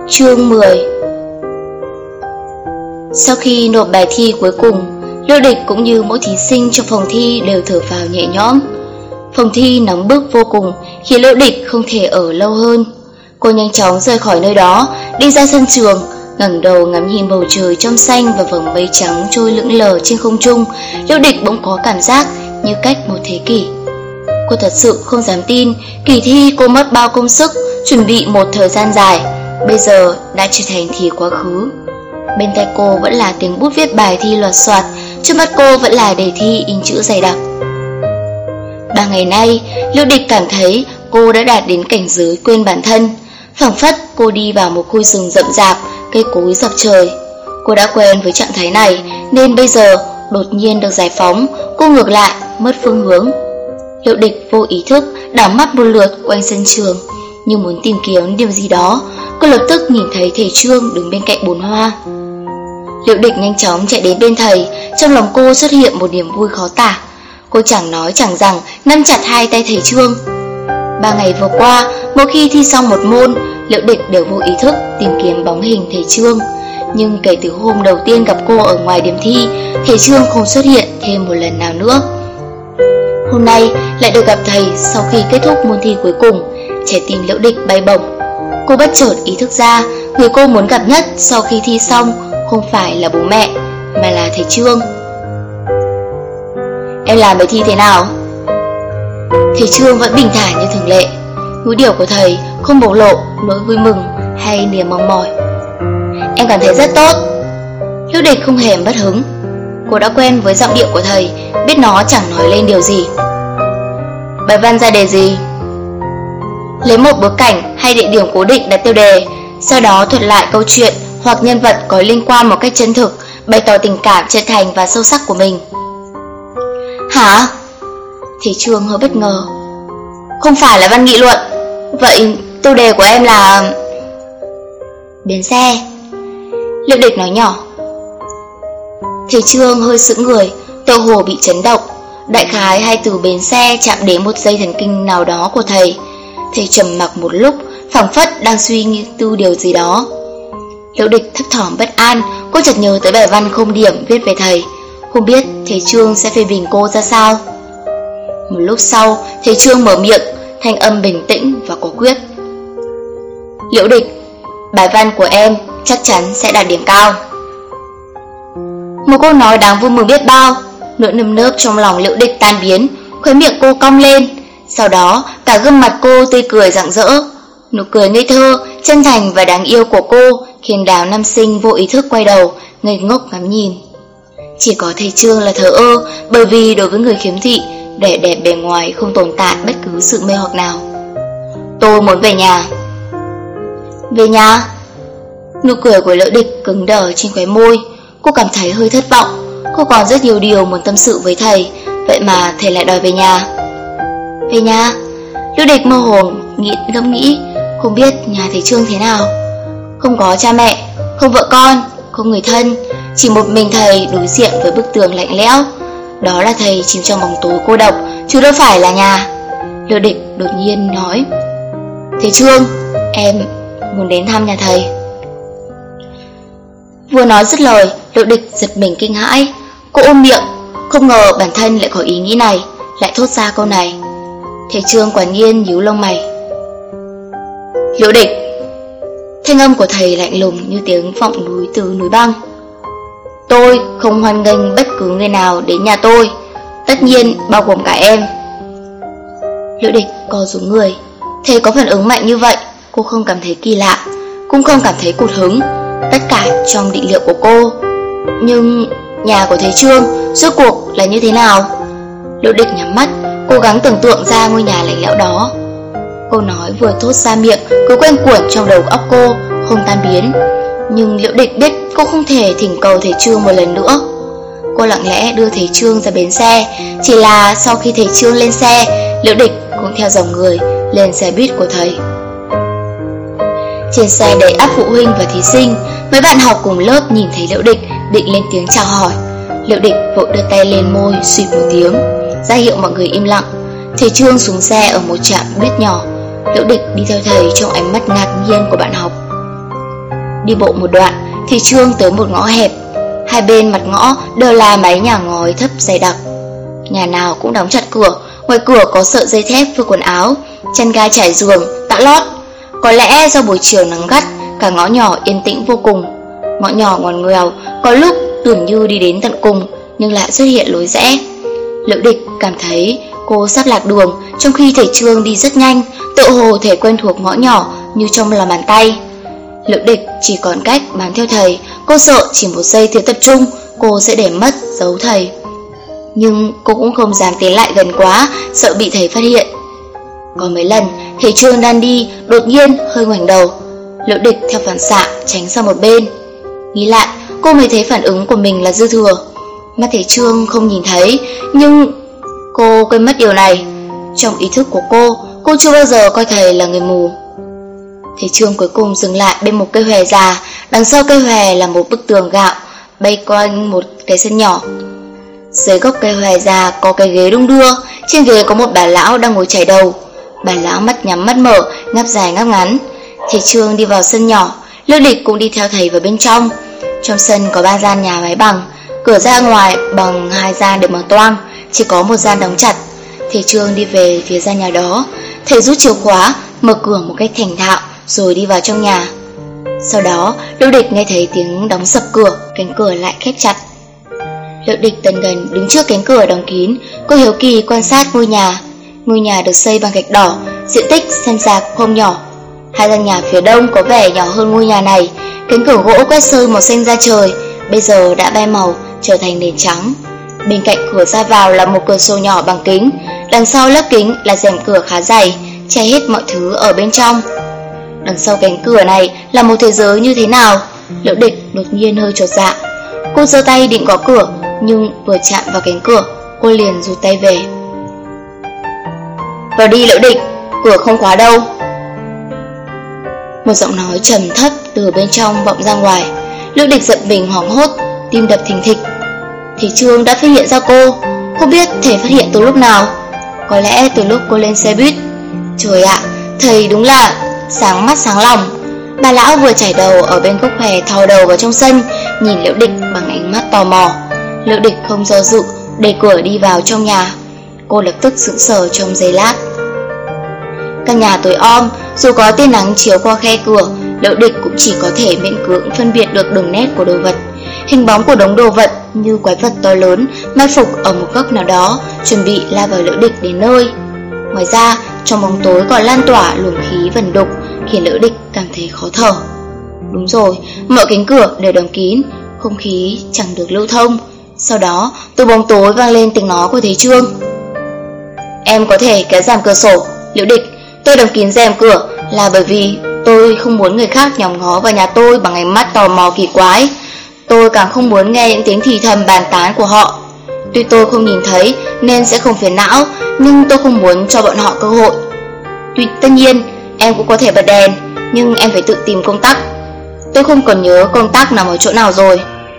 Chương 10. Sau khi nộp bài thi cuối cùng, Liễu Địch cũng như mỗi thí sinh trong phòng thi đều thở phào nhẹ nhõm. Phòng thi nóng bức vô cùng khiến Liễu Địch không thể ở lâu hơn. Cô nhanh chóng rời khỏi nơi đó, đi ra sân trường, ngẩng đầu ngắm nhìn bầu trời trong xanh và vầng mây trắng trôi lững lờ trên không trung. Liễu Địch bỗng có cảm giác như cách một thế kỷ. Cô thật sự không dám tin kỳ thi cô mất bao công sức chuẩn bị một thời gian dài, bây giờ đã trở thành thì quá khứ. Bên tai cô vẫn là tiếng bút viết bài thi loạt soạt, trước mắt cô vẫn là đề thi in chữ dày đặc. 3 ngày nay, Liễu Địch cảm thấy cô đã đạt đến cảnh giới quên bản thân. Phảng phất cô đi vào một khu rừng rậm rạp, cây cối dọc trời. Cô đã quen với trạng thái này nên bây giờ đột nhiên được giải phóng, cô ngược lại mất phương hướng. Liễu Địch vô ý thức đảo mắt một lượt quanh sân trường, như muốn tìm kiếm điều gì đó. Cô lập tức nhìn thấy thầy Trương đứng bên cạnh bồn hoa. Liễu Địch nhanh chóng chạy đến bên thầy, trong lòng cô xuất hiện một niềm vui khó tả. Cô chẳng nói chẳng rằng nắm chặt hai tay thầy Trương. 3 ngày vừa qua, mỗi khi thi xong một môn, Liễu Địch đều vô ý thức tìm kiếm bóng hình thầy Trương. Nhưng kể từ hôm đầu tiên gặp cô ở ngoài điểm thi, thầy Trương không xuất hiện thêm một lần nào nữa. Hôm nay lại được gặp thầy sau khi kết thúc môn thi cuối cùng, trái tim Liễu Địch bay bổng. Cô bất chợt ý thức ra, người cô muốn gặp nhất sau khi thi xong không phải là bố mẹ, mà là thầy Trương. Em làm bài thi thế nào? Thầy Trương vẫn bình thản như thường lệ. Ngữ điệu của thầy không bộc lộ nỗi vui mừng hay niềm mong mỏi. Em cảm thấy rất tốt. Liễu Địch không hề mất hứng. Cô đã quen với giọng điệu của thầy, biết nó chẳng nói lên điều gì. Bài văn ra đề gì? Lấy một bối cảnh hay địa điểm cố định đặt tiêu đề, sau đó thuật lại câu chuyện hoặc nhân vật có liên quan một cách chân thực, bày tỏ tình cảm chân thành và sâu sắc của mình. Hả? Thầy Trương hơi bất ngờ. Không phải là văn nghị luận. Vậy tiêu đề của em là... Bến xe. Liễu Địch nói nhỏ. Thầy Trương hơi sững người, tựa hồ bị chấn động. Đại khái hai từ bến xe chạm đến một dây thần kinh nào đó của thầy. Thầy trầm mặc một lúc, phảng phất đang suy nghĩ tư điều gì đó. Liễu Địch thấp thỏm bất an. Cô chợt nhớ tới bài văn không điểm viết về thầy. Không biết thầy Trương sẽ phê bình cô ra sao. Một lúc sau, thầy Trương mở miệng, thanh âm bình tĩnh và quả quyết. Liễu Địch, bài văn của em chắc chắn sẽ đạt điểm cao. Một câu nói đáng vui mừng biết bao. Nỗi nơm nớp trong lòng Liễu Địch tan biến, khóe miệng cô cong lên. Sau đó cả gương mặt cô tươi cười rạng rỡ. Nụ cười ngây thơ, chân thành và đáng yêu của cô khiến đám nam sinh vô ý thức quay đầu, ngây ngốc ngắm nhìn. Chỉ có thầy Trương là thờ ơ, bởi vì đối với người khiếm thị, vẻ đẹp bề ngoài không tồn tại bất cứ sự mê hoặc nào. Tôi muốn về nhà. Về nhà? Nụ cười của Liễu Địch cứng đờ trên khóe môi. Cô cảm thấy hơi thất vọng. Cô còn rất nhiều điều muốn tâm sự với thầy, vậy mà thầy lại đòi về nhà. Về nhà? Liễu Địch mơ hồ ngẫm nghĩ, không biết nhà thầy Trương thế nào. Không có cha mẹ, không vợ con, không người thân, chỉ một mình thầy đối diện với bức tường lạnh lẽo. Đó là thầy chìm trong bóng tối cô độc, chứ đâu phải là nhà. Liễu Địch đột nhiên nói. Thầy Trương, em muốn đến thăm nhà thầy. Vừa nói dứt lời, Liễu Địch giật mình kinh hãi. Cô ôm miệng, không ngờ bản thân lại có ý nghĩ này, lại thốt ra câu này. Thầy Trương quả nhiên nhíu lông mày. Liễu Địch. Thanh âm của thầy lạnh lùng như tiếng vọng núi từ núi băng. Tôi không hoan nghênh bất cứ người nào đến nhà tôi, tất nhiên bao gồm cả em. Liễu Địch co rúm người. Thầy có phản ứng mạnh như vậy, cô không cảm thấy kỳ lạ, cũng không cảm thấy cụt hứng. Tất cả trong định liệu của cô. Nhưng nhà của thầy Trương rốt cuộc là như thế nào? Liễu Địch nhắm mắt, cố gắng tưởng tượng ra ngôi nhà lạnh lẽo đó. Câu nói vừa thốt ra miệng cứ quanh quẩn trong đầu óc cô, không tan biến. Nhưng Liễu Địch biết cô không thể thỉnh cầu thầy Trương một lần nữa. Cô lặng lẽ đưa thầy Trương ra bến xe. Chỉ là sau khi thầy Trương lên xe, Liễu Địch cũng theo dòng người lên xe buýt của thầy. Trên xe đầy ắp phụ huynh và thí sinh. Mấy bạn học cùng lớp nhìn thấy Liễu Địch định lên tiếng chào hỏi. Liễu Địch vội đưa tay lên môi suýt một tiếng, ra hiệu mọi người im lặng. Thầy Trương xuống xe ở một trạm buýt nhỏ. Liễu Địch đi theo thầy trong ánh mắt ngạc nhiên của bạn học. Đi bộ một đoạn thì Trương tới một ngõ hẹp. Hai bên mặt ngõ đều là mái nhà ngói thấp dày đặc. Nhà nào cũng đóng chặt cửa. Ngoài cửa có sợi dây thép phơi quần áo, chăn ga trải giường, tã lót. Có lẽ do buổi chiều nắng gắt, cả ngõ nhỏ yên tĩnh vô cùng. Ngõ nhỏ ngoằn ngoèo, có lúc tưởng như đi đến tận cùng, nhưng lại xuất hiện lối rẽ. Liễu Địch cảm thấy cô sắp lạc đường, trong khi thầy Trương đi rất nhanh, tựa hồ thể quen thuộc ngõ nhỏ như trong lòng bàn tay. Liễu Địch chỉ còn cách bám theo thầy. Cô sợ chỉ một giây thiếu tập trung, cô sẽ để mất dấu thầy. Nhưng cô cũng không dám tiến lại gần quá, sợ bị thầy phát hiện. Có mấy lần thầy Trương đang đi, đột nhiên hơi ngoảnh đầu. Liễu Địch theo phản xạ tránh sang một bên. Nghĩ lại, cô mới thấy phản ứng của mình là dư thừa. Mắt thầy Trương không nhìn thấy, nhưng cô quên mất điều này. Trong ý thức của cô chưa bao giờ coi thầy là người mù. Thầy Trương cuối cùng dừng lại bên một cây hòe già. Đằng sau cây hòe là một bức tường gạo bay quanh một cái sân nhỏ. Dưới gốc cây hòe già có cái ghế đung đưa. Trên ghế có một bà lão đang ngồi chải đầu. Bà lão mắt nhắm mắt mở, ngáp dài ngáp ngắn. Thầy Trương đi vào sân nhỏ. Liễu Địch cũng đi theo thầy vào bên trong. Trong sân có 3 gian nhà mái bằng. Cửa ra ngoài bằng 2 gian được mở toang, chỉ có một gian đóng chặt. Thầy Trương đi về phía gian nhà đó. Thầy rút chìa khóa, mở cửa một cách thành thạo, rồi đi vào trong nhà. Sau đó Liễu Địch nghe thấy tiếng đóng sập cửa, cánh cửa lại khép chặt. Liễu Địch tần gần đứng trước cánh cửa đóng kín. Cô hiếu kỳ quan sát ngôi nhà. Ngôi nhà được xây bằng gạch đỏ, diện tích xem ra cũng không nhỏ. 2 gian nhà phía đông có vẻ nhỏ hơn ngôi nhà này. Cánh cửa gỗ quét sơn màu xanh da trời bây giờ đã bay màu trở thành nền trắng. Bên cạnh cửa ra vào là một cửa sổ nhỏ bằng kính. Đằng sau lớp kính là rèm cửa khá dày, che hết mọi thứ ở bên trong. Đằng sau cánh cửa này là một thế giới như thế nào? Liễu Địch đột nhiên hơi chột dạ. Cô giơ tay định gõ cửa, nhưng vừa chạm vào cánh cửa, cô liền rụt tay về. Vào đi Liễu Địch, cửa không khóa đâu. Một giọng nói trầm thấp từ bên trong vọng ra ngoài. Liễu Địch giật mình hoảng hốt, tim đập thình thịch. Thầy Trương đã phát hiện ra cô. Không biết thầy phát hiện từ lúc nào. Có lẽ từ lúc cô lên xe buýt. Trời ạ, thầy đúng là sáng mắt sáng lòng. Bà lão vừa chải đầu ở bên gốc hòe thò đầu vào trong sân, nhìn Liễu Địch bằng ánh mắt tò mò. Liễu Địch không do dự, đẩy cửa đi vào trong nhà. Cô lập tức sững sờ trong giây lát. Căn nhà tối om, dù có tia nắng chiếu qua khe cửa, Liễu Địch cũng chỉ có thể miễn cưỡng phân biệt được đường nét của đồ vật. Hình bóng của đống đồ vật như quái vật to lớn mai phục ở một góc nào đó, chuẩn bị lao vào Liễu Địch đến nơi. Ngoài ra, trong bóng tối còn lan tỏa luồng khí vẩn đục, khiến Liễu Địch cảm thấy khó thở. Đúng rồi, mọi cánh cửa đều đóng kín, không khí chẳng được lưu thông. Sau đó, từ bóng tối vang lên tiếng nói của thầy Trương. Em có thể kéo rèm cửa sổ, Liễu Địch. Tôi đóng kín rèm cửa là bởi vì tôi không muốn người khác nhòm ngó vào nhà tôi bằng ánh mắt tò mò kỳ quái. Tôi càng không muốn nghe những tiếng thì thầm bàn tán của họ. Tuy tôi không nhìn thấy nên sẽ không phiền não, nhưng tôi không muốn cho bọn họ cơ hội. Tất nhiên, em cũng có thể bật đèn, nhưng em phải tự tìm công tắc. Tôi không còn nhớ công tắc nằm ở chỗ nào rồi.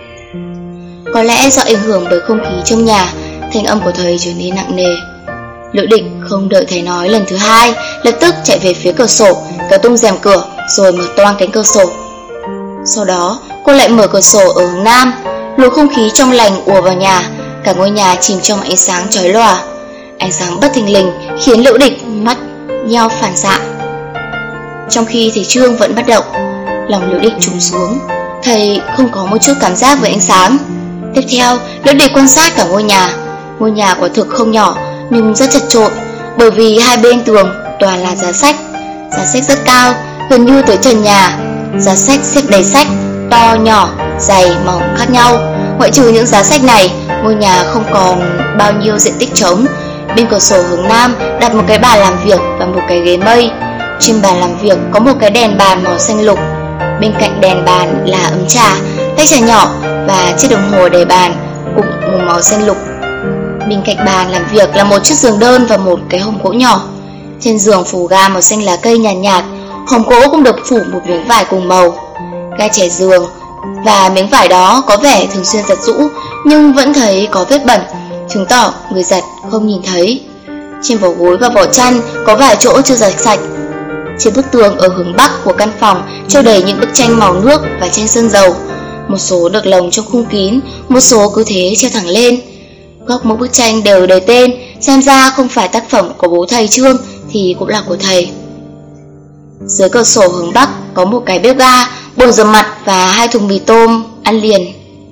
Có lẽ do ảnh hưởng bởi không khí trong nhà, thanh âm của thầy trở nên nặng nề. Liễu Địch không đợi thầy nói lần thứ hai, lập tức chạy về phía cửa sổ, kéo tung rèm cửa rồi mở toang cánh cửa sổ. Sau đó cô lại mở cửa sổ ở hướng nam. Luồng không khí trong lành ùa vào nhà. Cả ngôi nhà chìm trong ánh sáng chói lòa. Ánh sáng bất thình lình khiến Liễu Địch mắt nheo phản xạ. Trong khi thầy Trương vẫn bất động, lòng Liễu Địch trùng xuống. Thầy không có một chút cảm giác với ánh sáng. Tiếp theo, Liễu Địch quan sát cả ngôi nhà. Ngôi nhà quả thực không nhỏ, nhưng rất chật chội, bởi vì hai bên tường toàn là giá sách. Giá sách rất cao, gần như tới trần nhà. Giá sách xếp đầy sách, to, nhỏ, dày, mỏng khác nhau. Ngoại trừ những giá sách này, ngôi nhà không còn bao nhiêu diện tích trống. Bên cửa sổ hướng nam đặt một cái bàn làm việc và một cái ghế mây. Trên bàn làm việc có một cái đèn bàn màu xanh lục. Bên cạnh đèn bàn là ấm trà, tách trà nhỏ và chiếc đồng hồ để bàn cũng một màu xanh lục. Bên cạnh bàn làm việc là một chiếc giường đơn và một cái hòm gỗ nhỏ. Trên giường phủ ga màu xanh lá cây nhàn nhạt, hòm gỗ cũng được phủ một miếng vải cùng màu. Ga trải giường và miếng vải đó có vẻ thường xuyên giặt rũ, nhưng vẫn thấy có vết bẩn, chứng tỏ người giặt không nhìn thấy. Trên vỏ gối và vỏ chăn có vài chỗ chưa giặt sạch. Trên bức tường ở hướng bắc của căn phòng treo đầy những bức tranh màu nước và tranh sơn dầu. Một số được lồng trong khung kín, một số cứ thế treo thẳng lên. Góc mỗi bức tranh đều đầy tên, xem ra không phải tác phẩm của bố thầy Trương thì cũng là của thầy. Dưới cửa sổ hướng bắc có một cái bếp ga, bồn rửa mặt và 2 thùng mì tôm ăn liền.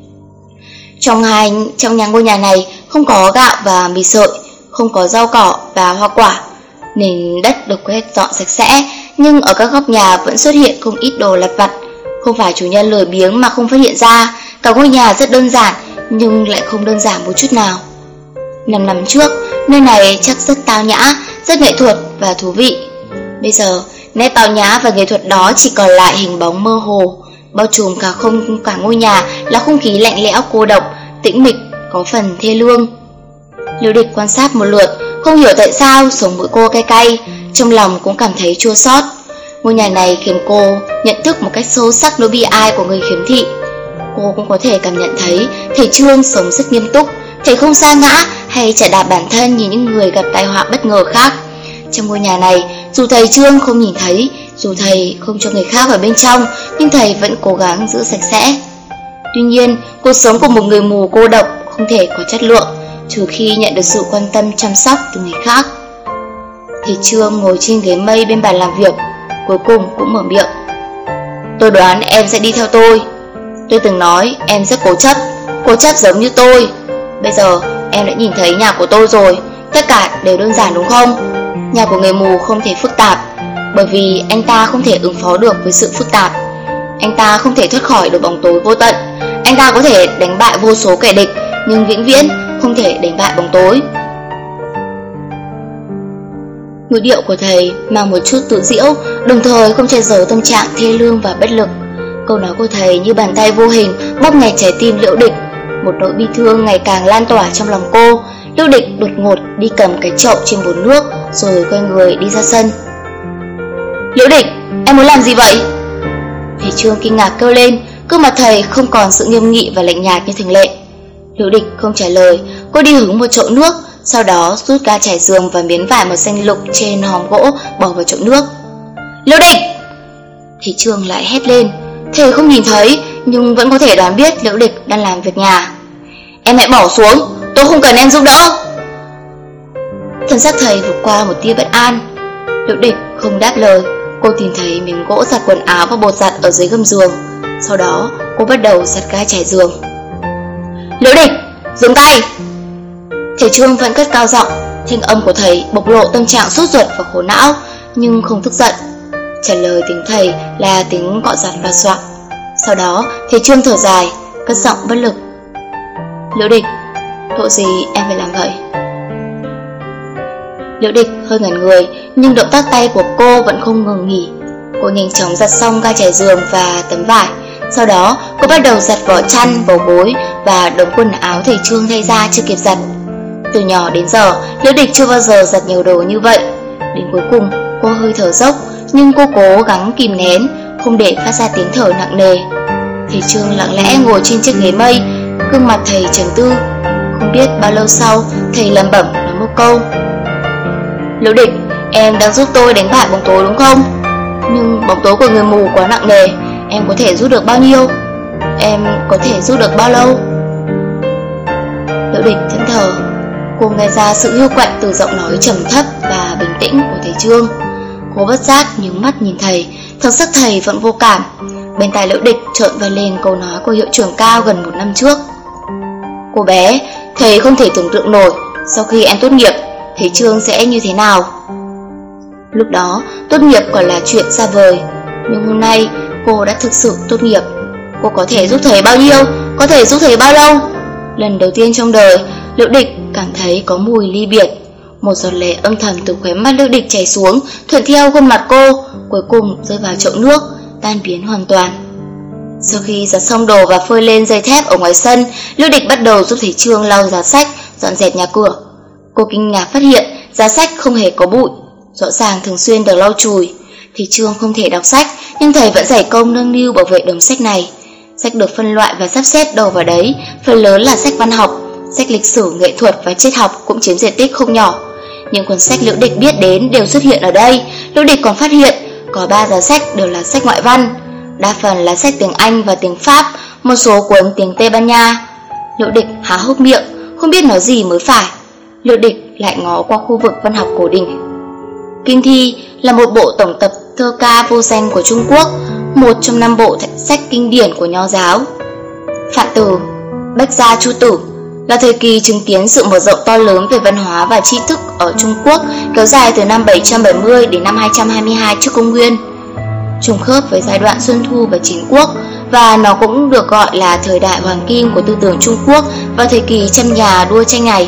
Trong nhà ngôi nhà này không có gạo và mì sợi, không có rau cỏ và hoa quả. Nền đất được quét dọn sạch sẽ, nhưng ở các góc nhà vẫn xuất hiện không ít đồ lặt vặt. Không phải chủ nhân lười biếng mà không phát hiện ra, cả ngôi nhà rất đơn giản nhưng lại không đơn giản một chút nào. 5 năm trước, nơi này chắc rất tao nhã, rất nghệ thuật và thú vị. Bây giờ, nét tao nhã và nghệ thuật đó chỉ còn lại hình bóng mơ hồ, bao trùm cả ngôi nhà là không khí lạnh lẽo cô độc, tĩnh mịch, có phần thê lương. Liễu Địch quan sát một lượt, không hiểu tại sao sống mũi cô cay cay, trong lòng cũng cảm thấy chua xót. Ngôi nhà này khiến cô nhận thức một cách sâu sắc nỗi bi ai của người khiếm thị. Cô cũng có thể cảm nhận thấy thầy Trương sống rất nghiêm túc, thầy không sa ngã hay chà đạp bản thân như những người gặp tai họa bất ngờ khác. Trong ngôi nhà này, dù thầy Trương không nhìn thấy, dù thầy không cho người khác ở bên trong, nhưng thầy vẫn cố gắng giữ sạch sẽ. Tuy nhiên, cuộc sống của một người mù cô độc không thể có chất lượng, trừ khi nhận được sự quan tâm chăm sóc từ người khác. Thầy Trương ngồi trên ghế mây bên bàn làm việc, cuối cùng cũng mở miệng. Tôi đoán em sẽ đi theo tôi. Tôi từng nói em rất cố chấp giống như tôi. Bây giờ em đã nhìn thấy nhà của tôi rồi, tất cả đều đơn giản đúng không? Nhà của người mù không thể phức tạp, bởi vì anh ta không thể ứng phó được với sự phức tạp. Anh ta không thể thoát khỏi được bóng tối vô tận. Anh ta có thể đánh bại vô số kẻ địch, nhưng vĩnh viễn không thể đánh bại bóng tối. Ngữ điệu của thầy mang một chút tự giễu, đồng thời không che giấu tâm trạng thê lương và bất lực. Câu nói của thầy như bàn tay vô hình bóp nghẹt trái tim Liễu Địch. Một nỗi bi thương ngày càng lan tỏa trong lòng cô. Liễu Địch đột ngột đi cầm cái chậu trên bồn nước, rồi quay người đi ra sân. Liễu Địch, em muốn làm gì vậy? Thầy Trương kinh ngạc kêu lên. Gương mặt thầy không còn sự nghiêm nghị và lạnh nhạt như thường lệ. Liễu Địch không trả lời. Cô đi hứng một chậu nước, sau đó rút ga trải giường và miếng vải màu xanh lục trên hòm gỗ bỏ vào chậu nước. Liễu Địch! Thầy Trương lại hét lên. Thầy không nhìn thấy nhưng vẫn có thể đoán biết Liễu Địch đang làm việc nhà. Em hãy bỏ xuống, tôi không cần em giúp đỡ. Thần sắc thầy vượt qua một tia bất an. Liễu Địch không đáp lời. Cô tìm thấy miếng gỗ giặt quần áo và bột giặt ở dưới gầm giường. Sau đó cô bắt đầu giặt ga trải giường. Liễu Địch, dừng tay! Thầy Trương vẫn cất cao giọng. Thanh âm của thầy bộc lộ tâm trạng sốt ruột và khổ não, nhưng không tức giận. Trả lời tiếng thầy là tiếng cọ giặt và xoạc. Sau đó thầy Trương thở dài, cất giọng bất lực. Liễu Địch, tội gì em phải làm vậy? Liễu Địch hơi ngẩn người, nhưng động tác tay của cô vẫn không ngừng nghỉ. Cô nhanh chóng giặt xong ga trải giường và tấm vải. Sau đó cô bắt đầu giặt vỏ chăn, bầu gối và đống quần áo thầy Trương thay ra chưa kịp giặt. Từ nhỏ đến giờ, Liễu Địch chưa bao giờ giặt nhiều đồ như vậy. Đến cuối cùng cô hơi thở dốc, nhưng cô cố gắng kìm nén, không để phát ra tiếng thở nặng nề. Thầy Trương lặng lẽ ngồi trên chiếc ghế mây, gương mặt thầy trầm tư. Không biết bao lâu sau, thầy lẩm bẩm nói một câu. Liễu Địch, em đang giúp tôi đánh bại bóng tối đúng không? Nhưng bóng tối của người mù quá nặng nề, em có thể giúp được bao nhiêu? Em có thể giúp được bao lâu? Liễu Địch thẫn thờ. Cô nghe ra sự hiu quạnh từ giọng nói trầm thấp và bình tĩnh của thầy Trương. Cô bất giác nhướng mắt nhìn thầy, thần sắc thầy vẫn vô cảm. Bên tai Liễu Địch chợt vang lên câu nói của hiệu trưởng Cao gần 1 năm trước. Cô bé, thầy không thể tưởng tượng nổi sau khi em tốt nghiệp, thầy Trương sẽ như thế nào. Lúc đó, tốt nghiệp còn là chuyện xa vời, nhưng hôm nay cô đã thực sự tốt nghiệp. Cô có thể giúp thầy bao nhiêu, có thể giúp thầy bao lâu? Lần đầu tiên trong đời, Liễu Địch cảm thấy có mùi ly biệt. Một giọt lệ âm thầm từ khóe mắt Liễu Địch chảy xuống, thuận theo khuôn mặt cô, cuối cùng rơi vào chậu nước, tan biến hoàn toàn. Sau khi giặt xong đồ và phơi lên dây thép ở ngoài sân, Liễu Địch bắt đầu giúp thầy Trương lau giá sách, dọn dẹp nhà cửa. Cô kinh ngạc phát hiện giá sách không hề có bụi, rõ ràng thường xuyên được lau chùi. Thầy Trương không thể đọc sách, nhưng thầy vẫn dày công nâng niu bảo vệ đống sách này. Sách được phân loại và sắp xếp đâu vào đấy, phần lớn là sách văn học, sách lịch sử, nghệ thuật và triết học cũng chiếm diện tích không nhỏ. Những cuốn sách Liễu Địch biết đến đều xuất hiện ở đây. Liễu Địch còn phát hiện có 3 giá sách đều là sách ngoại văn, đa phần là sách tiếng Anh và tiếng Pháp, một số cuốn tiếng Tây Ban Nha. Liễu Địch há hốc miệng, không biết nói gì mới phải. Liễu Địch lại ngó qua khu vực văn học cổ điển. Kinh Thi là một bộ tổng tập thơ ca vô danh của Trung Quốc, một trong 5 bộ sách kinh điển của Nho giáo. Phạn Tử, Bách Gia Chu Tử là thời kỳ chứng kiến sự mở rộng to lớn về văn hóa và tri thức ở Trung Quốc, kéo dài từ năm 770 đến năm 222 trước công nguyên, trùng khớp với giai đoạn Xuân Thu và Chiến Quốc, và nó cũng được gọi là thời đại hoàng kim của tư tưởng Trung Quốc vào thời kỳ trăm nhà đua tranh này.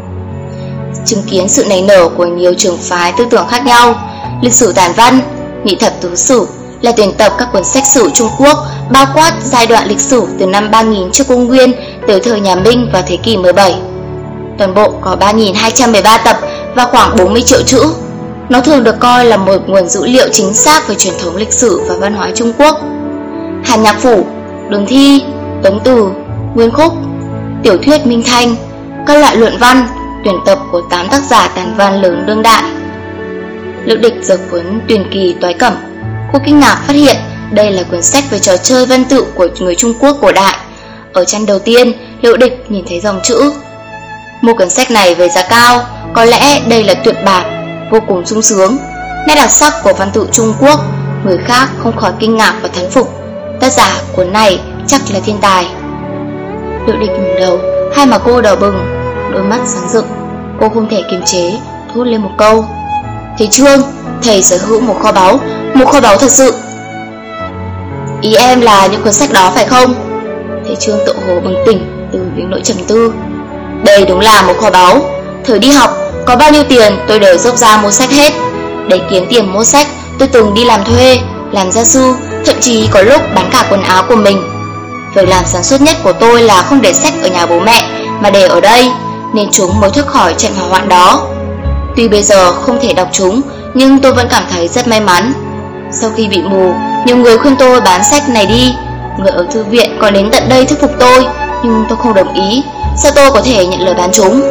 Chứng kiến sự nảy nở của nhiều trường phái tư tưởng khác nhau. Lịch sử tản văn, Nhị thập tứ sử là tuyển tập các cuốn sách sử Trung Quốc, bao quát giai đoạn lịch sử từ năm 3000 trước công nguyên tới thời nhà Minh và thế kỷ 17. Toàn bộ có 3213 tập và khoảng 40 triệu chữ. Nó thường được coi là một nguồn dữ liệu chính xác về truyền thống lịch sử và văn hóa Trung Quốc. Hàn Nhạc Phủ, Đường Thi, Tống Từ, Nguyên Khúc, tiểu thuyết Minh Thanh, các loại luận văn, tuyển tập của 8 tác giả tản văn lớn đương đại. Liễu Địch giật cuốn Tuyển Kỳ Toái Cẩm. Cô kinh ngạc phát hiện đây là cuốn sách về trò chơi văn tự của người Trung Quốc cổ đại. Ở trang đầu tiên, Liễu Địch nhìn thấy dòng chữ: mua cuốn sách này với giá cao, có lẽ đây là tuyệt bản, vô cùng sung sướng. Nét đặc sắc của văn tự Trung Quốc, người khác không khỏi kinh ngạc và thán phục. Tác giả cuốn này chắc là thiên tài. Liễu Địch ngẩng đầu, hai má cô đỏ bừng, đôi mắt sáng rực. Cô không thể kiềm chế, thốt lên một câu: thầy Trương, thầy sở hữu một kho báu thật sự. Ý em là những cuốn sách đó phải không? Thầy Trương tự hồ bừng tỉnh từ những nỗi trầm tư. Đây đúng là một kho báu. Thời đi học, có bao nhiêu tiền tôi đều dốc ra mua sách hết. Để kiếm tiền mua sách, tôi từng đi làm thuê, làm gia sư, thậm chí có lúc bán cả quần áo của mình. Việc làm sản xuất nhất của tôi là không để sách ở nhà bố mẹ, mà để ở đây, nên chúng mới thoát khỏi trận hỏa hoạn đó. Tuy bây giờ không thể đọc chúng, nhưng tôi vẫn cảm thấy rất may mắn. Sau khi bị mù, nhiều người khuyên tôi bán sách này đi. Người ở thư viện còn đến tận đây thuyết phục tôi, nhưng tôi không đồng ý. Sao tôi có thể nhận lời bán chúng?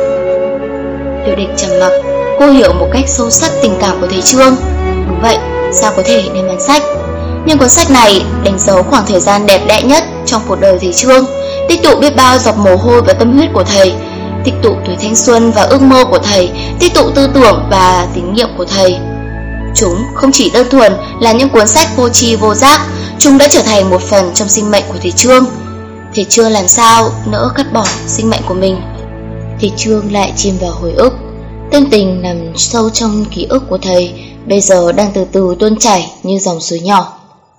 Liễu Địch trầm mặc. Cô hiểu một cách sâu sắc tình cảm của thầy Trương. Đúng vậy, sao có thể nên bán sách? Nhưng cuốn sách này đánh dấu khoảng thời gian đẹp đẽ nhất trong cuộc đời thầy Trương, tích tụ biết bao giọt mồ hôi và tâm huyết của thầy, tích tụ tuổi thanh xuân và ước mơ của thầy, tích tụ tư tưởng và tín nhiệm của thầy. Chúng không chỉ đơn thuần là những cuốn sách vô tri vô giác, chúng đã trở thành một phần trong sinh mệnh của thầy Trương. Thầy Trương làm sao nỡ cắt bỏ sinh mệnh của mình? Thầy Trương lại chìm vào hồi ức. Tâm tình nằm sâu trong ký ức của thầy bây giờ đang từ từ tuôn chảy như dòng suối nhỏ.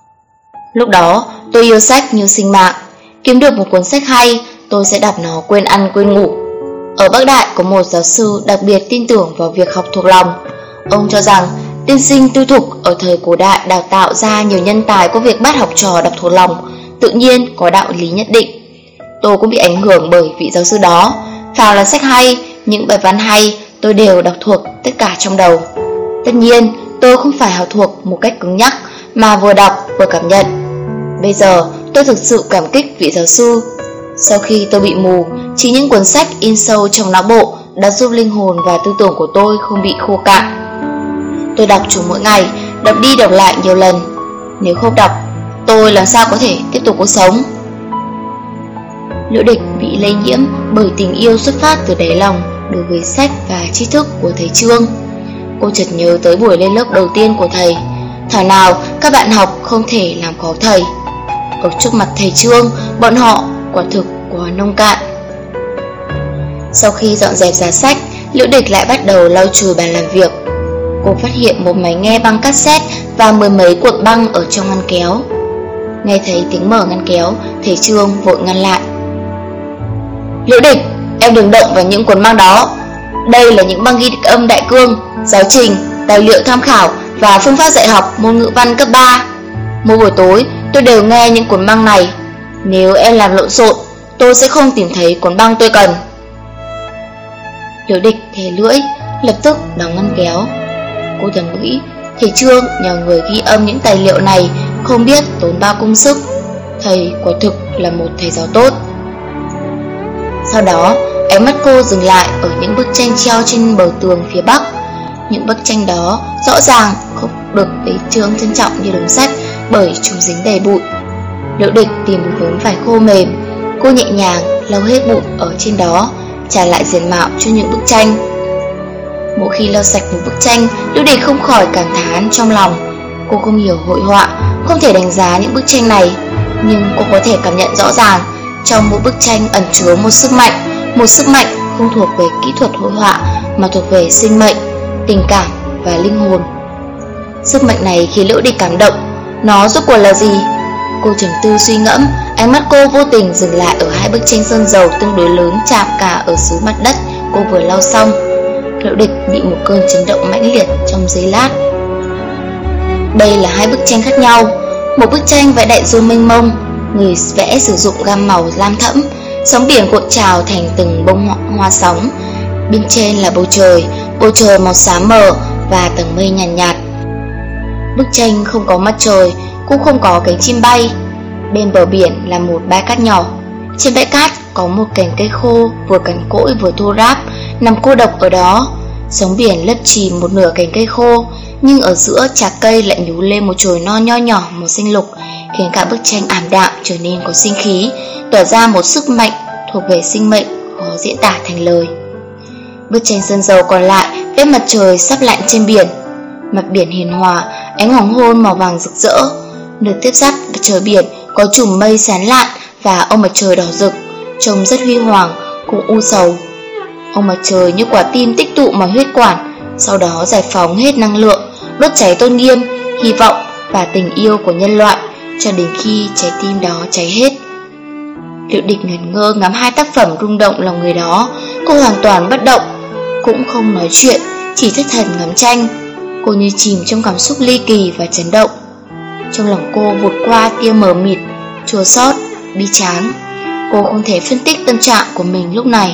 Lúc đó tôi yêu sách như sinh mạng. Kiếm được một cuốn sách hay, tôi sẽ đọc nó quên ăn quên ngủ. Ở Bắc Đại có một giáo sư đặc biệt tin tưởng vào việc học thuộc lòng. Ông cho rằng tiên sinh tư thục ở thời cổ đại đào tạo ra nhiều nhân tài có việc bắt học trò đọc thuộc lòng, tự nhiên có đạo lý nhất định. Tôi cũng bị ảnh hưởng bởi vị giáo sư đó. Phàm là sách hay, những bài văn hay, tôi đều đọc thuộc tất cả trong đầu. Tất nhiên, tôi không phải học thuộc một cách cứng nhắc, mà vừa đọc vừa cảm nhận. Bây giờ, tôi thực sự cảm kích vị giáo sư. Sau khi tôi bị mù, chỉ những cuốn sách in sâu trong não bộ đã giúp linh hồn và tư tưởng của tôi không bị khô cạn. Tôi đọc chúng mỗi ngày, đọc đi đọc lại nhiều lần. Nếu không đọc, tôi làm sao có thể tiếp tục cuộc sống? Liễu Địch bị lây nhiễm bởi tình yêu xuất phát từ đáy lòng đối với sách và tri thức của thầy Trương. Cô chợt nhớ tới buổi lên lớp đầu tiên của thầy. Thảo nào các bạn học không thể làm khó thầy. Ở trước mặt thầy Trương, bọn họ quả thực quá nông cạn. Sau khi dọn dẹp giá sách, Liễu Địch lại bắt đầu lau chùi bàn làm việc. Cô phát hiện một máy nghe băng cassette và 10 mấy cuộn băng ở trong ngăn kéo. Nghe thấy tiếng mở ngăn kéo, thầy Trương vội ngăn lại. Liễu Địch, em đừng động vào những cuốn băng đó. Đây là những băng ghi âm đại cương, giáo trình, tài liệu tham khảo và phương pháp dạy học môn ngữ văn cấp 3. Mỗi buổi tối tôi đều nghe những cuốn băng này. Nếu em làm lộn xộn, tôi sẽ không tìm thấy cuốn băng tôi cần. Liễu Địch thè lưỡi, lập tức đóng ngăn kéo. Cô thầm nghĩ, thầy Trương nhờ người ghi âm những tài liệu này không biết tốn bao công sức. Thầy quả thực là một thầy giáo tốt. Sau đó, ánh mắt cô dừng lại ở những bức tranh treo trên bờ tường phía bắc. Những bức tranh đó rõ ràng được Tề Trương trân trọng như đống sắt bởi chúng dính đầy bụi. Liễu Địch tìm một đống vải khô mềm, cô nhẹ nhàng lau hết bụi ở trên đó, trả lại diện mạo cho những bức tranh. Mỗi khi lau sạch một bức tranh, Liễu Địch không khỏi cảm thán trong lòng. Cô không hiểu hội họa, không thể đánh giá những bức tranh này, nhưng cô có thể cảm nhận rõ ràng trong mỗi bức tranh ẩn chứa một sức mạnh không thuộc về kỹ thuật hội họa mà thuộc về sinh mệnh, tình cảm và linh hồn. Sức mạnh này khiến Liễu Địch cảm động. Nó rốt cuộc là gì? Cô trầm tư suy ngẫm, ánh mắt cô vô tình dừng lại ở hai bức tranh sơn dầu tương đối lớn chạm cả ở dưới mặt đất cô vừa lau xong. Liễu Địch bị một cơn chấn động mãnh liệt trong giây lát. Đây là hai bức tranh khác nhau. Một bức tranh vẽ đại dương mênh mông, người vẽ sử dụng gam màu lam thẫm, sóng biển cuộn trào thành từng bông hoa sóng. Bên trên là bầu trời màu xám mờ và tầng mây nhàn nhạt. Bức tranh không có mặt trời, cũng không có cánh chim bay. Bên bờ biển là một bãi cát nhỏ. Trên bãi cát có một cành cây khô vừa cằn cỗi vừa thô ráp nằm cô độc ở đó. Sóng biển lấp chìm một nửa cành cây khô, nhưng ở giữa chạc cây lại nhú lên một chồi non nho nhỏ màu xanh lục, khiến cả bức tranh ảm đạm trở nên có sinh khí, tỏa ra một sức mạnh thuộc về sinh mệnh khó diễn tả thành lời. Bức tranh sơn dầu còn lại vẽ mặt trời sắp lặn trên biển. Mặt biển hiền hòa, ánh hoàng hôn màu vàng rực rỡ. Nơi tiếp giáp mặt trời biển có chùm mây sáng lạn và ông mặt trời đỏ rực, trông rất huy hoàng cũng u sầu. Ông mặt trời như quả tim tích tụ mọi huyết quản, sau đó giải phóng hết năng lượng, đốt cháy tôn nghiêm, hy vọng và tình yêu của nhân loại, cho đến khi trái tim đó cháy hết. Liễu Địch ngẩn ngơ ngắm hai tác phẩm rung động lòng người đó. Cô hoàn toàn bất động, cũng không nói chuyện, chỉ thất thần ngắm tranh. Cô như chìm trong cảm xúc ly kỳ và chấn động. Trong lòng cô vụt qua tia mờ mịt, chua xót, bi tráng. Cô không thể phân tích tâm trạng của mình lúc này.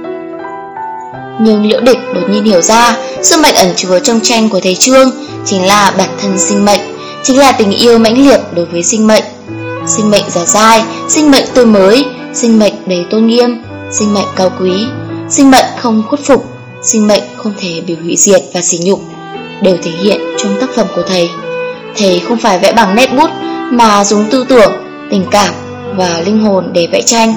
Nhưng Liễu Địch đột nhiên hiểu ra, sức mạnh ẩn chứa trong tranh của thầy Trương chính là bản thân sinh mệnh, chính là tình yêu mãnh liệt đối với sinh mệnh. Sinh mệnh dẻo dai, sinh mệnh tươi mới, sinh mệnh đầy tôn nghiêm, sinh mệnh cao quý, sinh mệnh không khuất phục, sinh mệnh không thể bị hủy diệt và sỉ nhục, đều thể hiện trong tác phẩm của thầy. Thầy không phải vẽ bằng nét bút, mà dùng tư tưởng, tình cảm và linh hồn để vẽ tranh.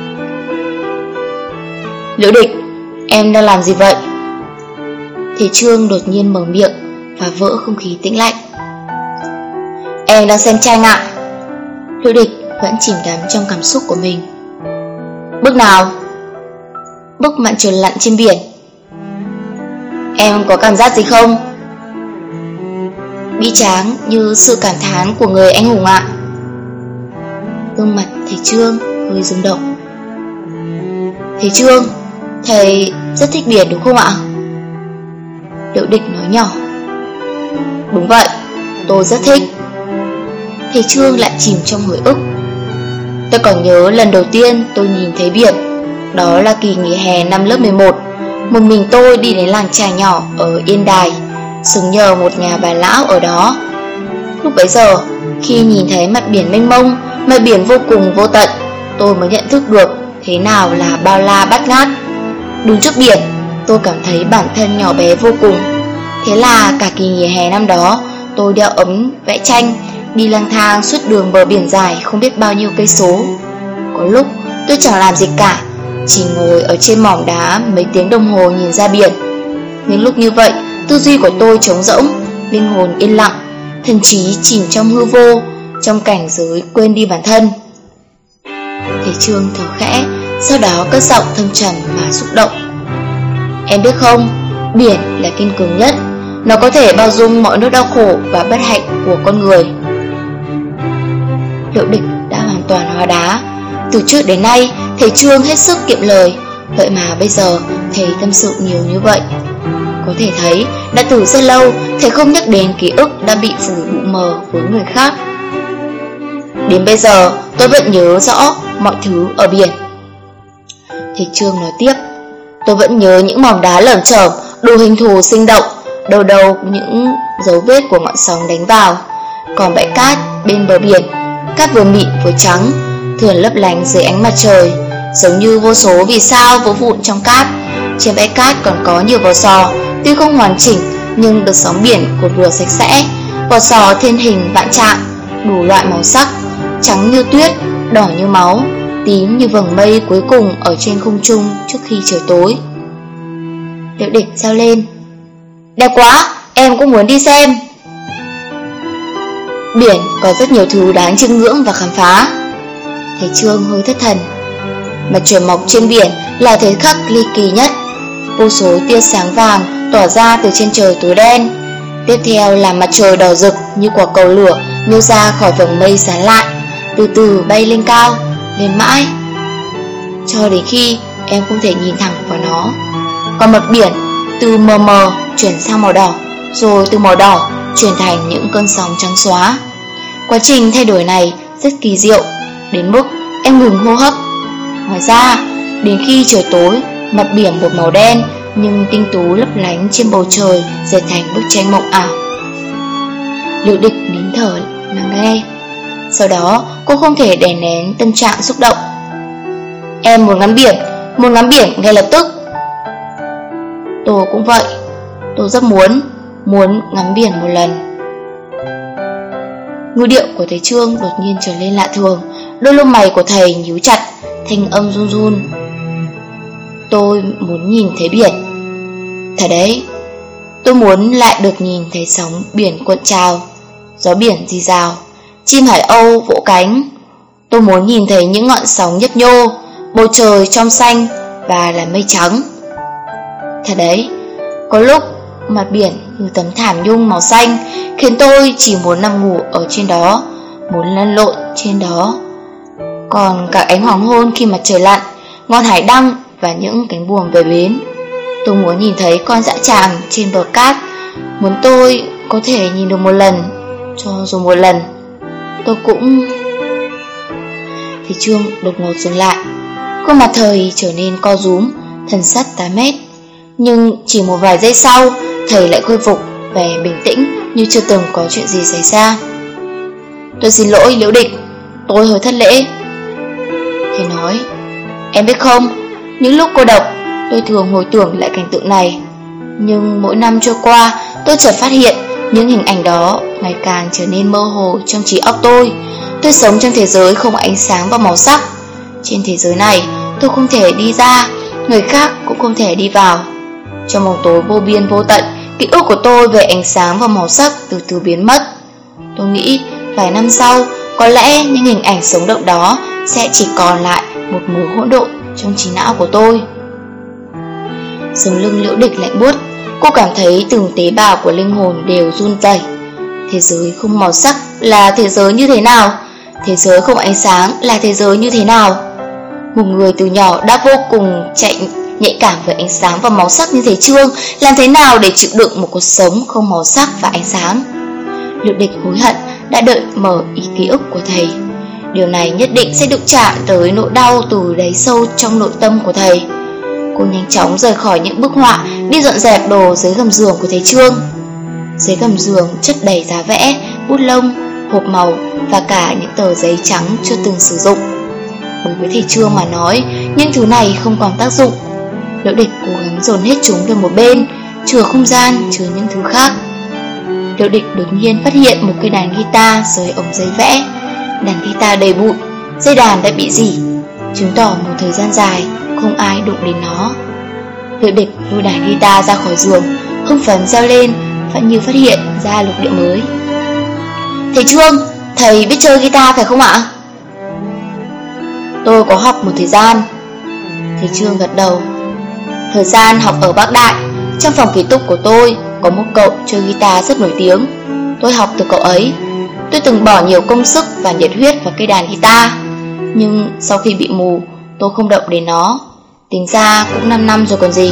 Liễu Địch, em đang làm gì vậy? Thầy Trương đột nhiên mở miệng và vỡ không khí tĩnh lặng. Em đang xem tranh ạ. Liễu Địch vẫn chìm đắm trong cảm xúc của mình. Bức nào? Bức mặt trời lặn trên biển. Em có cảm giác gì không? Bi tráng như sự cảm thán của người anh hùng ạ. Gương mặt thầy Trương hơi rung động. Thầy Trương, thầy rất thích biển đúng không ạ? Liễu Địch nói nhỏ. Đúng vậy, tôi rất thích. Thầy Trương lại chìm trong hồi ức. Tôi còn nhớ lần đầu tiên tôi nhìn thấy biển. Đó là kỳ nghỉ hè năm lớp 11. Một mình tôi đi đến làng chài nhỏ ở Yên Đài, sống nhờ một nhà bà lão ở đó. Lúc bấy giờ, khi nhìn thấy mặt biển mênh mông, mặt biển vô cùng vô tận, tôi mới nhận thức được thế nào là bao la bát ngát. Đứng trước biển, tôi cảm thấy bản thân nhỏ bé vô cùng. Thế là cả kỳ nghỉ hè năm đó, tôi đeo ấm vẽ tranh, đi lang thang suốt đường bờ biển dài không biết bao nhiêu cây số. Có lúc tôi chẳng làm gì cả, chỉ ngồi ở trên mỏm đá mấy tiếng đồng hồ nhìn ra biển. Những lúc như vậy, tư duy của tôi trống rỗng, linh hồn yên lặng, thần trí chìm trong hư vô, trong cảnh giới quên đi bản thân. Thầy Trương thở khẽ, sau đó cất giọng thâm trầm mà xúc động. Em biết không, biển là kiên cường nhất. Nó có thể bao dung mọi nỗi đau khổ và bất hạnh của con người. Liễu Địch đã hoàn toàn hóa đá. Từ trước đến nay, thầy Trương hết sức kiệm lời, vậy mà bây giờ thầy tâm sự nhiều như vậy. Có thể thấy, đã từ rất lâu, thầy không nhắc đến ký ức đã bị phủ bụi mờ với người khác. Đến bây giờ, tôi vẫn nhớ rõ mọi thứ ở biển. Thầy Trương nói tiếp. Tôi vẫn nhớ những mỏm đá lởm chởm, đủ hình thù sinh động, đâu đâu những dấu vết của ngọn sóng đánh vào. Còn bãi cát bên bờ biển, cát vừa mịn vừa trắng, thường lấp lánh dưới ánh mặt trời, giống như vô số vì sao vỗ vụn trong cát. Trên bãi cát còn có nhiều vỏ sò, tuy không hoàn chỉnh nhưng được sóng biển cột rửa sạch sẽ, Vỏ sò thiên hình vạn trạng, đủ loại màu sắc, trắng như tuyết, đỏ như máu, tím như vầng mây cuối cùng ở trên không trung trước khi trời tối. Liễu Địch reo lên: đẹp quá, em cũng muốn đi xem. Biển có rất nhiều thứ đáng chiêm ngưỡng và khám phá. Thầy Trương hơi thất thần. Mặt trời mọc trên biển là thời khắc ly kỳ nhất. Vô số tia sáng vàng tỏa ra từ trên trời tối đen. Tiếp theo là mặt trời đỏ rực như quả cầu lửa nhô ra khỏi vầng mây sáng lạn, từ từ bay lên cao, lên mãi, cho đến khi em không thể nhìn thẳng vào nó. Còn mặt biển từ mờ mờ chuyển sang màu đỏ, rồi từ màu đỏ chuyển thành những cơn sóng trắng xóa. Quá trình thay đổi này rất kỳ diệu, đến mức em ngừng hô hấp. Ngoài ra, đến khi trời tối, mặt biển một màu đen nhưng tinh tú lấp lánh trên bầu trời dệt thành bức tranh mộng ảo. Liễu Địch nín thở lắng nghe. Sau đó cô không thể đè nén tâm trạng xúc động. Em muốn ngắm biển ngay lập tức. Tôi cũng vậy, tôi rất muốn ngắm biển một lần. Ngữ điệu của thầy Trương đột nhiên trở nên lạ thường, đôi lông mày của thầy nhíu chặt, thanh âm run run. Tôi muốn nhìn thấy biển. Thật đấy, tôi muốn lại được nhìn thấy sóng biển cuộn trào, gió biển rì rào, chim hải âu vỗ cánh. Tôi muốn nhìn thấy những ngọn sóng nhấp nhô, bầu trời trong xanh và là mây trắng. Thật đấy, có lúc mặt biển như tấm thảm nhung màu xanh khiến tôi chỉ muốn nằm ngủ ở trên đó, muốn lăn lộn trên đó. Còn cả ánh hoàng hôn khi mặt trời lặn, ngọn hải đăng và những cánh buồm về bến. Tôi muốn nhìn thấy con dã tràng trên bờ cát. Muốn tôi có thể nhìn được một lần, cho dù một lần tôi cũng... Thầy Trương đột ngột dừng lại. Khuôn mặt thầy trở nên co rúm, thần sắc tái mét. Nhưng chỉ một vài giây sau, thầy lại khôi phục vẻ bình tĩnh như chưa từng có chuyện gì xảy ra. Tôi xin lỗi Liễu Địch, tôi hơi thất lễ. Thầy nói, em biết không, những lúc cô độc tôi thường hồi tưởng lại cảnh tượng này. Nhưng mỗi năm trôi qua, tôi chợt phát hiện những hình ảnh đó ngày càng trở nên mơ hồ trong trí óc tôi. Tôi sống trong thế giới không ánh sáng và màu sắc. Trên thế giới này tôi không thể đi ra, người khác cũng không thể đi vào. Trong bóng tối vô biên vô tận, ký ức của tôi về ánh sáng và màu sắc từ từ biến mất. Tôi nghĩ vài năm sau, có lẽ những hình ảnh sống động đó sẽ chỉ còn lại một mớ hỗn độn trong trí não của tôi. Sống lưng Liễu Địch lạnh buốt, cô cảm thấy từng tế bào của linh hồn đều run rẩy. Thế giới không màu sắc là thế giới như thế nào? Thế giới không ánh sáng là thế giới như thế nào? Một người từ nhỏ đã vô cùng nhạy cảm với ánh sáng và màu sắc như thầy Trương, làm thế nào để chịu đựng một cuộc sống không màu sắc và ánh sáng? Liễu Địch hối hận đã đợi mở ý ký ức của thầy. Điều này nhất định sẽ đụng chạm tới nỗi đau từ đáy sâu trong nội tâm của thầy. Cô nhanh chóng rời khỏi những bức họa, đi dọn dẹp đồ dưới gầm giường của thầy Trương. Dưới gầm giường chất đầy giá vẽ, bút lông, hộp màu và cả những tờ giấy trắng chưa từng sử dụng. Đối với thầy Trương mà nói, những thứ này không còn tác dụng. Liễu Địch cố gắng dồn hết chúng về một bên, chừa không gian, chứa những thứ khác. Liễu Địch đột nhiên phát hiện một cây đàn guitar dưới ống giấy vẽ. Đàn guitar đầy bụi, dây đàn đã bị rỉ, chứng tỏ một thời gian dài không ai đụng đến nó. Liễu Địch lôi đàn guitar ra khỏi giường, hưng phấn reo lên, như phát hiện ra lục địa mới. Thầy Trương, thầy biết chơi guitar phải không ạ? Tôi có học một thời gian. Thầy Trương gật đầu. Thời gian học ở Bắc Đại, trong phòng ký túc của tôi có một cậu chơi guitar rất nổi tiếng. Tôi học từ cậu ấy. Tôi từng bỏ nhiều công sức và nhiệt huyết vào cây đàn guitar, nhưng sau khi bị mù, tôi không động đến nó. Tính ra cũng 5 năm rồi còn gì.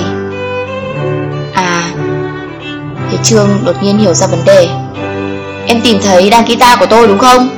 À, thầy Trương đột nhiên hiểu ra vấn đề. Em tìm thấy đàn guitar của tôi đúng không?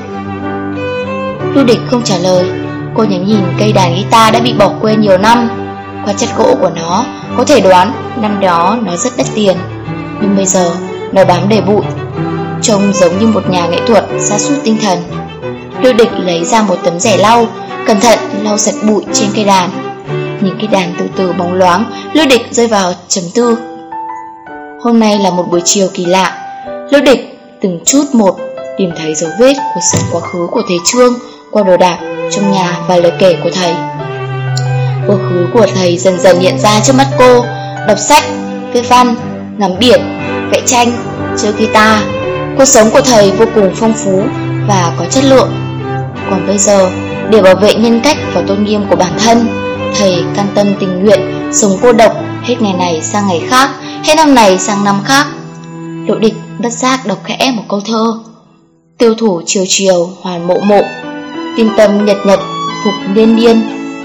Liễu Địch không trả lời. Cô nhấn nhìn cây đàn guitar đã bị bỏ quên nhiều năm. Qua chất gỗ của nó, có thể đoán năm đó nó rất đắt tiền, nhưng bây giờ nó bám đầy bụi, trông giống như một nhà nghệ thuật sa sút tinh thần. Liễu Địch lấy ra một tấm rẻ lau, cẩn thận lau sạch bụi trên cây đàn. Nhìn cây đàn từ từ bóng loáng, Liễu Địch rơi vào trầm tư. Hôm nay là một buổi chiều kỳ lạ. Liễu Địch từng chút một tìm thấy dấu vết của sự quá khứ của thầy Trương qua đồ đạc trong nhà và lời kể của thầy. Quá khứ của thầy dần dần hiện ra trước mắt cô: đọc sách, viết văn, ngắm biển, vẽ tranh, chơi guitar. Cuộc sống của thầy vô cùng phong phú và có chất lượng. Còn bây giờ, để bảo vệ nhân cách và tôn nghiêm của bản thân, thầy cam tâm tình nguyện sống cô độc, hết ngày này sang ngày khác, hết năm này sang năm khác. Liễu Địch bất giác đọc khẽ một câu thơ: tiêu thủ chiều chiều hoàn mộ mộ, tiên tâm nhật nhật phục liên liên.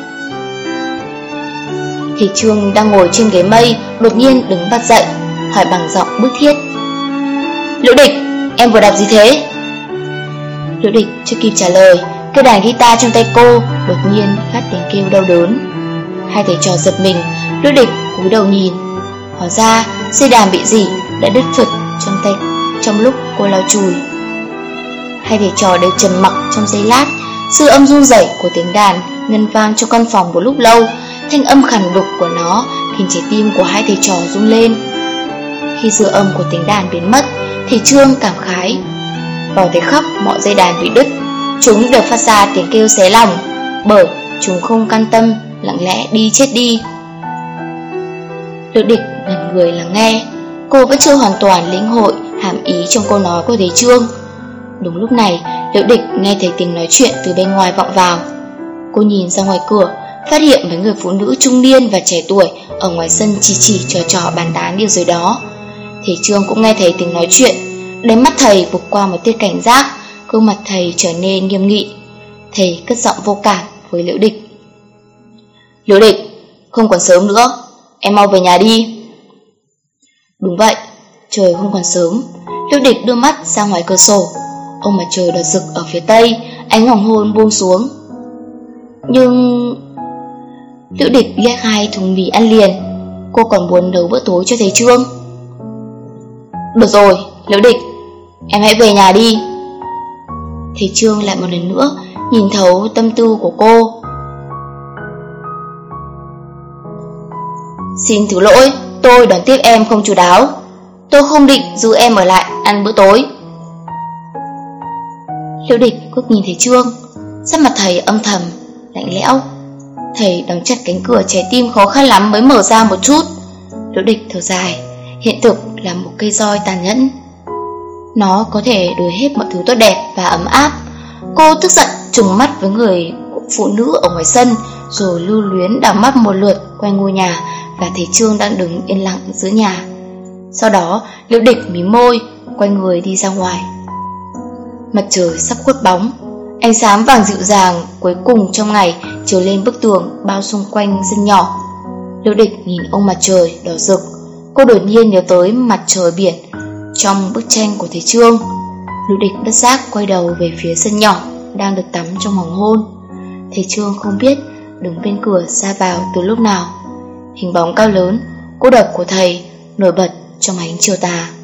Thầy Trương đang ngồi trên ghế mây đột nhiên đứng bật dậy, hỏi bằng giọng bức thiết: Liễu Địch, em vừa đọc gì thế? Liễu Địch chưa kịp trả lời, cây đàn guitar trong tay cô đột nhiên phát tiếng kêu đau đớn. Hai thầy trò giật mình, Liễu Địch cúi đầu nhìn. Hóa ra dây đàn bị rỉ đã đứt phật trong tay trong lúc cô lau chùi. Hai thầy trò đều trầm mặc trong giây lát. Sự âm run rẩy của tiếng đàn ngân vang trong căn phòng một lúc lâu. Thanh âm khàn đục của nó khiến trái tim của hai thầy trò rung lên. Khi dư âm của tiếng đàn biến mất, thầy Trương cảm khái: vào thời khắc mọi dây đàn bị đứt, chúng đều phát ra tiếng kêu xé lòng, bởi chúng không can tâm lặng lẽ đi chết đi. Liễu Địch ngẩn người lắng nghe. Cô vẫn chưa hoàn toàn lĩnh hội hàm ý trong câu nói của thầy Trương. Đúng lúc này, Liễu Địch nghe thấy tiếng nói chuyện từ bên ngoài vọng vào. Cô nhìn ra ngoài cửa, phát hiện mấy người phụ nữ trung niên và trẻ tuổi ở ngoài sân chỉ trò bàn tán điều gì đó. Thầy Trương cũng nghe thấy tiếng nói chuyện. Đáy mắt thầy vụt qua một tia cảnh giác, gương mặt thầy trở nên nghiêm nghị. Thầy cất giọng vô cảm với Liễu Địch: Liễu Địch, không còn sớm nữa, em mau về nhà đi. Đúng vậy, trời không còn sớm. Liễu Địch đưa mắt ra ngoài cửa sổ. Ông mặt trời đỏ rực ở phía tây, ánh hoàng hôn buông xuống. Nhưng Liễu Địch ghét hai thùng mì ăn liền. Cô còn muốn nấu bữa tối cho thầy Trương. Được rồi, Liễu Địch, em hãy về nhà đi. Thầy Trương lại một lần nữa nhìn thấu tâm tư của cô. Xin thứ lỗi, tôi đón tiếp em không chu đáo. Tôi không định giữ em ở lại ăn bữa tối. Liễu Địch quước nhìn thầy Trương. Sắc mặt thầy âm thầm, lạnh lẽo. Thầy đóng chặt cánh cửa, trái tim khó khăn lắm mới mở ra một chút. Liễu Địch thở dài. Hiện thực là một cây roi tàn nhẫn. Nó có thể đuổi hết mọi thứ tốt đẹp và ấm áp. Cô tức giận trừng mắt với người phụ nữ ở ngoài sân, rồi lưu luyến đảo mắt một lượt quanh ngôi nhà và thầy Trương đang đứng yên lặng giữa nhà. Sau đó Liễu Địch mím môi, quay người đi ra ngoài. Mặt trời sắp khuất bóng. Ánh sáng vàng dịu dàng cuối cùng trong ngày chiếu lên bức tường bao xung quanh sân nhỏ. Liễu Địch nhìn ông mặt trời đỏ rực. Cô đột nhiên nhớ tới mặt trời biển trong bức tranh của thầy Trương. Liễu Địch bất giác quay đầu về phía sân nhỏ đang được tắm trong hoàng hôn. Thầy Trương không biết đứng bên cửa ra vào từ lúc nào. Hình bóng cao lớn, cô độc của thầy nổi bật trong ánh chiều tà.